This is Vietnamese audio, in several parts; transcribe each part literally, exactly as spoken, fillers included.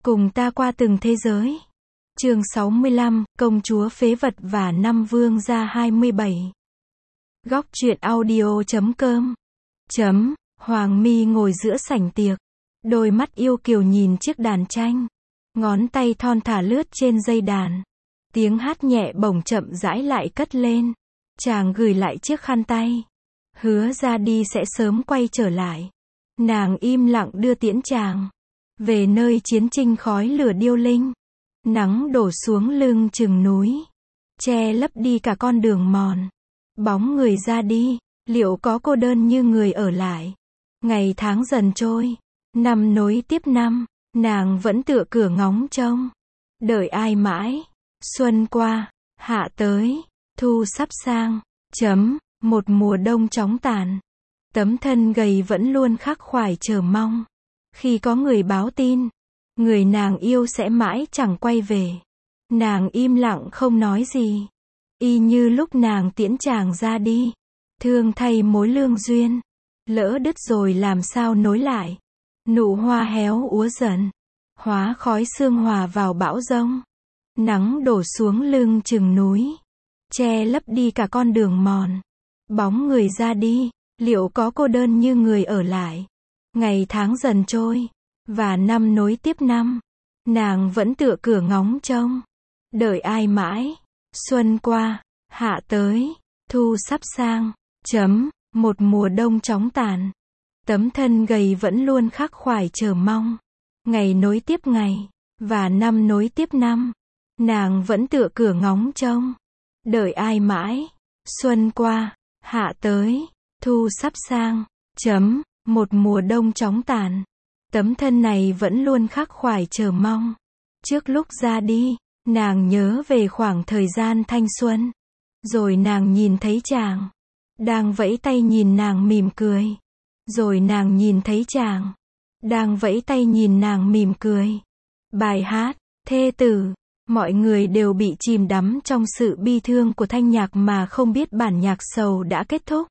Cùng ta qua từng thế giới. Chương sáu mươi lăm, Công chúa phế vật và năm vương gia hai mươi bảy. Góc truyện audio chấm com. Chấm, Hoàng Mi ngồi giữa sảnh tiệc. Đôi mắt yêu kiều nhìn chiếc đàn tranh. Ngón tay thon thả lướt trên dây đàn. Tiếng hát nhẹ bổng chậm rãi lại cất lên. Chàng gửi lại chiếc khăn tay. Hứa ra đi sẽ sớm quay trở lại. Nàng im lặng đưa tiễn chàng. Về nơi chiến tranh khói lửa điêu linh. Nắng đổ xuống lưng chừng núi. Che lấp đi cả con đường mòn. Bóng người ra đi. Liệu có cô đơn như người ở lại? Ngày tháng dần trôi. Năm nối tiếp năm. Nàng vẫn tựa cửa ngóng trông. Đợi ai mãi. Xuân qua. Hạ tới. Thu sắp sang. Chấm. Một mùa đông chóng tàn. Tấm thân gầy vẫn luôn khắc khoải chờ mong. Khi có người báo tin. Người nàng yêu sẽ mãi chẳng quay về. Nàng im lặng không nói gì. Y như lúc nàng tiễn chàng ra đi. Thương thay mối lương duyên. Lỡ đứt rồi làm sao nối lại. Nụ hoa héo úa dần. Hóa khói sương hòa vào bão giông. Nắng đổ xuống lưng chừng núi. Che lấp đi cả con đường mòn. Bóng người ra đi. Liệu có cô đơn như người ở lại? Ngày tháng dần trôi. Và năm nối tiếp năm. Nàng vẫn tựa cửa ngóng trông. Đợi ai mãi. Xuân qua. Hạ tới. Thu sắp sang. Chấm. Một mùa đông chóng tàn. Tấm thân gầy vẫn luôn khắc khoải chờ mong. Ngày nối tiếp ngày. Và năm nối tiếp năm. Nàng vẫn tựa cửa ngóng trông. Đợi ai mãi. Xuân qua. Hạ tới. Thu sắp sang. Chấm. Một mùa đông chóng tàn. Tấm thân này vẫn luôn khắc khoải chờ mong. Trước lúc ra đi, nàng nhớ về khoảng thời gian thanh xuân. Rồi nàng nhìn thấy chàng. Đang vẫy tay nhìn nàng mỉm cười. Rồi nàng nhìn thấy chàng. Đang vẫy tay nhìn nàng mỉm cười. Bài hát, thê tử. Mọi người đều bị chìm đắm trong sự bi thương của thanh nhạc mà không biết bản nhạc sầu đã kết thúc.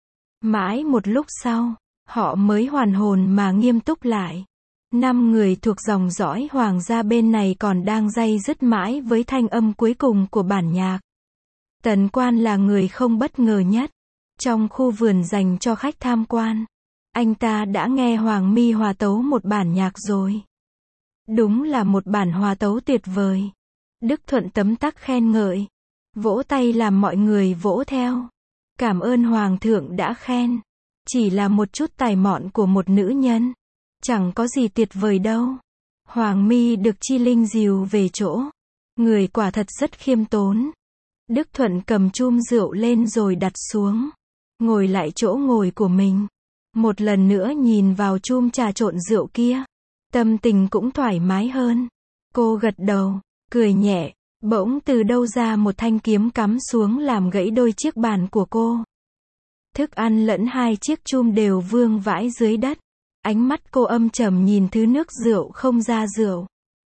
Mãi một lúc sau, họ mới hoàn hồn mà nghiêm túc lại. Năm người thuộc dòng dõi hoàng gia bên này còn đang day dứt mãi với thanh âm cuối cùng của bản nhạc. Tần Quan là người không bất ngờ nhất. Trong khu vườn dành cho khách tham quan, anh ta đã nghe Hoàng Mi hòa tấu một bản nhạc rồi. Đúng là một bản hòa tấu tuyệt vời. Đức Thuận tấm tắc khen ngợi. Vỗ tay làm mọi người vỗ theo. Cảm ơn Hoàng thượng đã khen. Chỉ là một chút tài mọn của một nữ nhân. Chẳng có gì tuyệt vời đâu. Hoàng Mi được Chi Linh dìu về chỗ. Người quả thật rất khiêm tốn. Đức Thuận cầm chum rượu lên rồi đặt xuống. Ngồi lại chỗ ngồi của mình. Một lần nữa nhìn vào chum trà trộn rượu kia. Tâm tình cũng thoải mái hơn. Cô gật đầu, cười nhẹ. Bỗng từ đâu ra một thanh kiếm cắm xuống làm gãy đôi chiếc bàn của cô. Thức ăn lẫn hai chiếc chum đều vương vãi dưới đất. Ánh mắt cô âm trầm nhìn thứ nước rượu không ra rượu.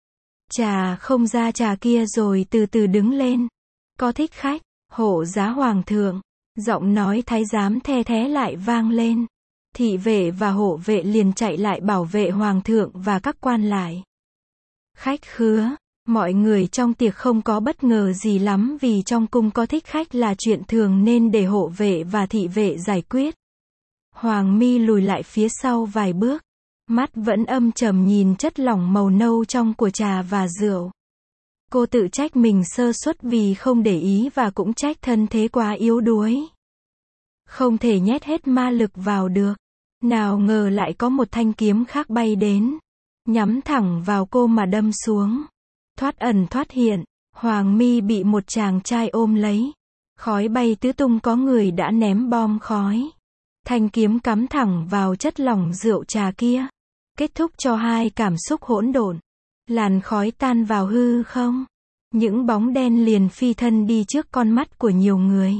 Trà không ra trà kia rồi từ từ đứng lên. Có thích khách, hộ giá hoàng thượng. Giọng nói thái giám the thé lại vang lên. Thị vệ và hộ vệ liền chạy lại bảo vệ hoàng thượng và các quan lại. Khách khứa. Mọi người trong tiệc không có bất ngờ gì lắm vì trong cung có thích khách là chuyện thường nên để hộ vệ và thị vệ giải quyết. Hoàng Mi lùi lại phía sau vài bước. Mắt vẫn âm trầm nhìn chất lỏng màu nâu trong của trà và rượu. Cô tự trách mình sơ suất vì không để ý và cũng trách thân thế quá yếu đuối. Không thể nhét hết ma lực vào được. Nào ngờ lại có một thanh kiếm khác bay đến. Nhắm thẳng vào cô mà đâm xuống. Thoát ẩn thoát hiện, Hoàng Mi bị một chàng trai ôm lấy. Khói bay tứ tung có người đã ném bom khói. Thanh kiếm cắm thẳng vào chất lỏng rượu trà kia. Kết thúc cho hai cảm xúc hỗn độn. Làn khói tan vào hư không. Những bóng đen liền phi thân đi trước con mắt của nhiều người.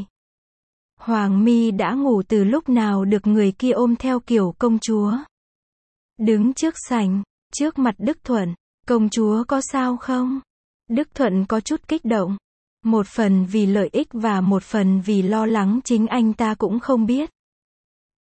Hoàng Mi đã ngủ từ lúc nào được người kia ôm theo kiểu công chúa. Đứng trước sảnh, trước mặt Đức Thuận. Công chúa có sao không? Đức Thuận có chút kích động. Một phần vì lợi ích và một phần vì lo lắng chính anh ta cũng không biết.